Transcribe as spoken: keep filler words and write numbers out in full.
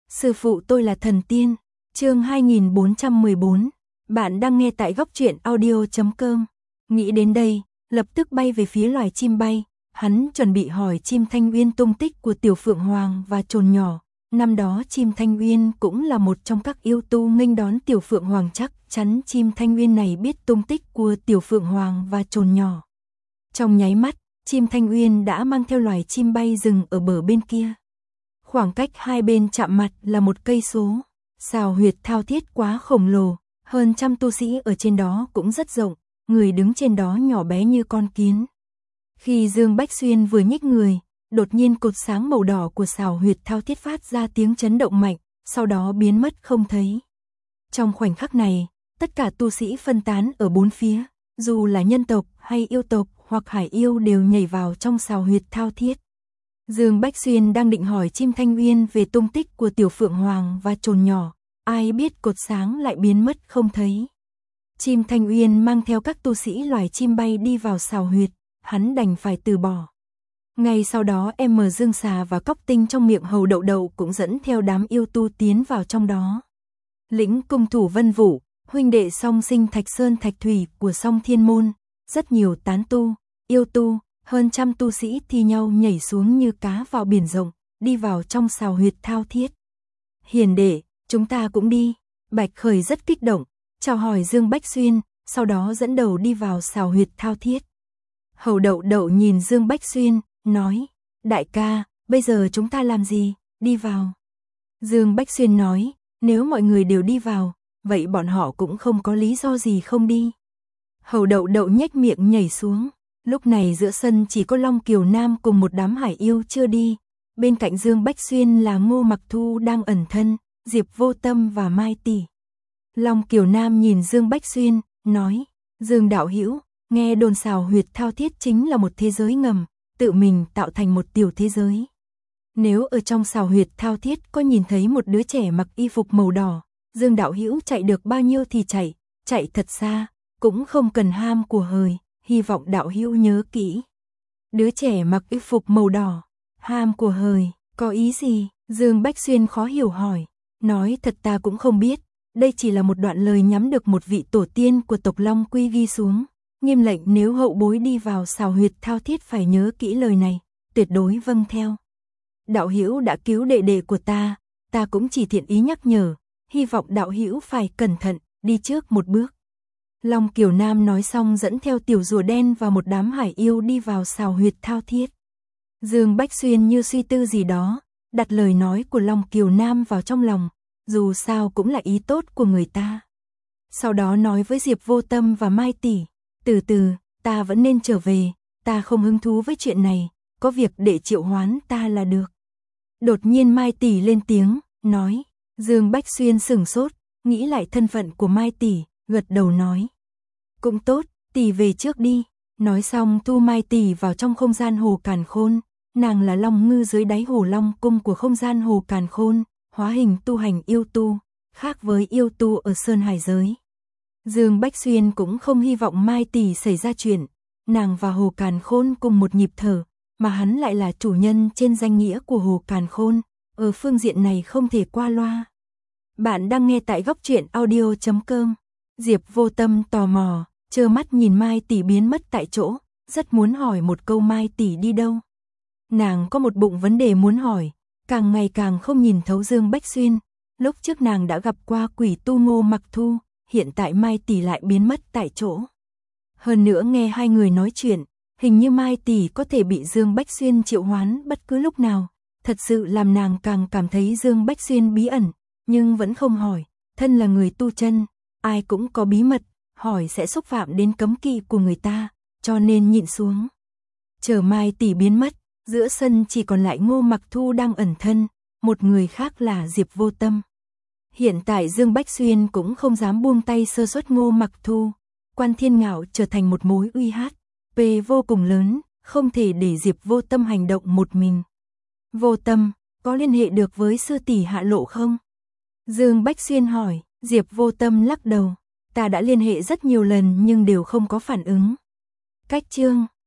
Sư phụ tôi là thần tiên. Chương hai nghìn bốn trăm mười bốn. Bạn đang nghe tại góc truyện audio chấm com. Nghĩ đến đây, lập tức bay về phía loài chim bay. Hắn chuẩn bị hỏi chim Thanh Uyên tung tích của Tiểu Phượng Hoàng và Trồn Nhỏ. Năm đó chim Thanh Uyên cũng là một trong các yêu tu nghênh đón Tiểu Phượng Hoàng, chắc chắn chim Thanh Uyên này biết tung tích của Tiểu Phượng Hoàng và Trồn Nhỏ. Trong nháy mắt, chim Thanh Uyên đã mang theo loài chim bay dừng ở bờ bên kia. Khoảng cách hai bên chạm mặt là một cây số. Sào huyệt thao thiết quá khổng lồ, hơn trăm tu sĩ ở trên đó cũng rất rộng, người đứng trên đó nhỏ bé như con kiến. Khi Dương Bách Xuyên vừa nhích người, đột nhiên cột sáng màu đỏ của sào huyệt thao thiết phát ra tiếng chấn động mạnh, sau đó biến mất không thấy. Trong khoảnh khắc này, tất cả tu sĩ phân tán ở bốn phía, dù là nhân tộc hay yêu tộc hoặc hải yêu đều nhảy vào trong sào huyệt thao thiết. Dương Bách Xuyên đang định hỏi chim Thanh Uyên về tung tích của Tiểu Phượng Hoàng và Trồn Nhỏ, ai biết cột sáng lại biến mất không thấy. Chim Thanh Uyên mang theo các tu sĩ loài chim bay đi vào sào huyệt, hắn đành phải từ bỏ. Ngay sau đó em Dương Xà và Cóc Tinh trong miệng hầu đậu đậu cũng dẫn theo đám yêu tu tiến vào trong đó. Lĩnh cung thủ Vân Vũ, huynh đệ song sinh Thạch Sơn Thạch Thủy của Song Thiên Môn, rất nhiều tán tu, yêu tu, hơn trăm tu sĩ thi nhau nhảy xuống như cá vào biển rộng, đi vào trong sào huyệt thao thiết. Hiền đệ, chúng ta cũng đi. Bạch Khởi rất kích động, chào hỏi Dương Bách Xuyên, sau đó dẫn đầu đi vào sào huyệt thao thiết. Hầu đậu đậu nhìn Dương Bách Xuyên, nói, đại ca, bây giờ chúng ta làm gì, đi vào. Dương Bách Xuyên nói, nếu mọi người đều đi vào, vậy bọn họ cũng không có lý do gì không đi. Hầu đậu đậu nhếch miệng nhảy xuống. Lúc này giữa sân chỉ có Long Kiều Nam cùng một đám hải yêu chưa đi. Bên cạnh Dương Bách Xuyên là Ngô Mặc Thu đang ẩn thân, Diệp Vô Tâm và Mai Tỷ. Long Kiều Nam nhìn Dương Bách Xuyên, nói, Dương đạo hữu, nghe đồn sào huyệt thao thiết chính là một thế giới ngầm, tự mình tạo thành một tiểu thế giới. Nếu ở trong sào huyệt thao thiết có nhìn thấy một đứa trẻ mặc y phục màu đỏ, Dương đạo hữu chạy được bao nhiêu thì chạy, chạy thật xa, cũng không cần ham của hời. Hy vọng đạo hữu nhớ kỹ. Đứa trẻ mặc y phục màu đỏ, ham của hời, có ý gì? Dương Bách Xuyên khó hiểu hỏi, nói thật ta cũng không biết, đây chỉ là một đoạn lời nhắm được một vị tổ tiên của tộc Long Quy ghi xuống, nghiêm lệnh nếu hậu bối đi vào sào huyệt thao thiết phải nhớ kỹ lời này, tuyệt đối vâng theo. Đạo hữu đã cứu đệ đệ của ta, ta cũng chỉ thiện ý nhắc nhở, hy vọng đạo hữu phải cẩn thận, đi trước một bước. Long Kiều Nam nói xong dẫn theo tiểu rùa đen và một đám hải yêu đi vào sào huyệt thao thiết. Dương Bách Xuyên như suy tư gì đó, đặt lời nói của Long Kiều Nam vào trong lòng, dù sao cũng là ý tốt của người ta. Sau đó nói với Diệp Vô Tâm và Mai Tỷ, từ từ, ta vẫn nên trở về, ta không hứng thú với chuyện này, có việc để triệu hoán ta là được. Đột nhiên Mai Tỷ lên tiếng, nói, Dương Bách Xuyên sửng sốt, nghĩ lại thân phận của Mai Tỷ, gật đầu nói, cũng tốt, tỷ về trước đi. Nói xong thu Mai Tỷ vào trong không gian hồ càn khôn, nàng là long ngư dưới đáy hồ long cung của không gian hồ càn khôn, hóa hình tu hành yêu tu, khác với yêu tu ở Sơn Hải giới. Dương Bách Xuyên cũng không hy vọng Mai Tỷ xảy ra chuyện, nàng và hồ càn khôn cùng một nhịp thở, mà hắn lại là chủ nhân trên danh nghĩa của hồ càn khôn, ở phương diện này không thể qua loa. Bạn đang nghe tại góc truyện audio chấm com. Diệp Vô Tâm tò mò, trơ mắt nhìn Mai Tỷ biến mất tại chỗ, rất muốn hỏi một câu Mai Tỷ đi đâu. Nàng có một bụng vấn đề muốn hỏi, càng ngày càng không nhìn thấu Dương Bách Xuyên, lúc trước nàng đã gặp qua quỷ tu Ngô Mặc Thu, hiện tại Mai Tỷ lại biến mất tại chỗ. Hơn nữa nghe hai người nói chuyện, hình như Mai Tỷ có thể bị Dương Bách Xuyên triệu hoán bất cứ lúc nào, thật sự làm nàng càng cảm thấy Dương Bách Xuyên bí ẩn, nhưng vẫn không hỏi, thân là người tu chân. Ai cũng có bí mật, hỏi sẽ xúc phạm đến cấm kỵ của người ta, cho nên nhịn xuống. Chờ Mai Tỷ biến mất, giữa sân chỉ còn lại Ngô Mặc Thu đang ẩn thân, một người khác là Diệp Vô Tâm. Hiện tại Dương Bách Xuyên cũng không dám buông tay sơ suất Ngô Mặc Thu, Quan Thiên Ngạo trở thành một mối uy hiếp vô cùng lớn, không thể để Diệp Vô Tâm hành động một mình. Vô Tâm, có liên hệ được với sư tỷ Hạ Lộ không? Dương Bách Xuyên hỏi. Diệp Vô Tâm lắc đầu, ta đã liên hệ rất nhiều lần nhưng đều không có phản ứng. Cách chương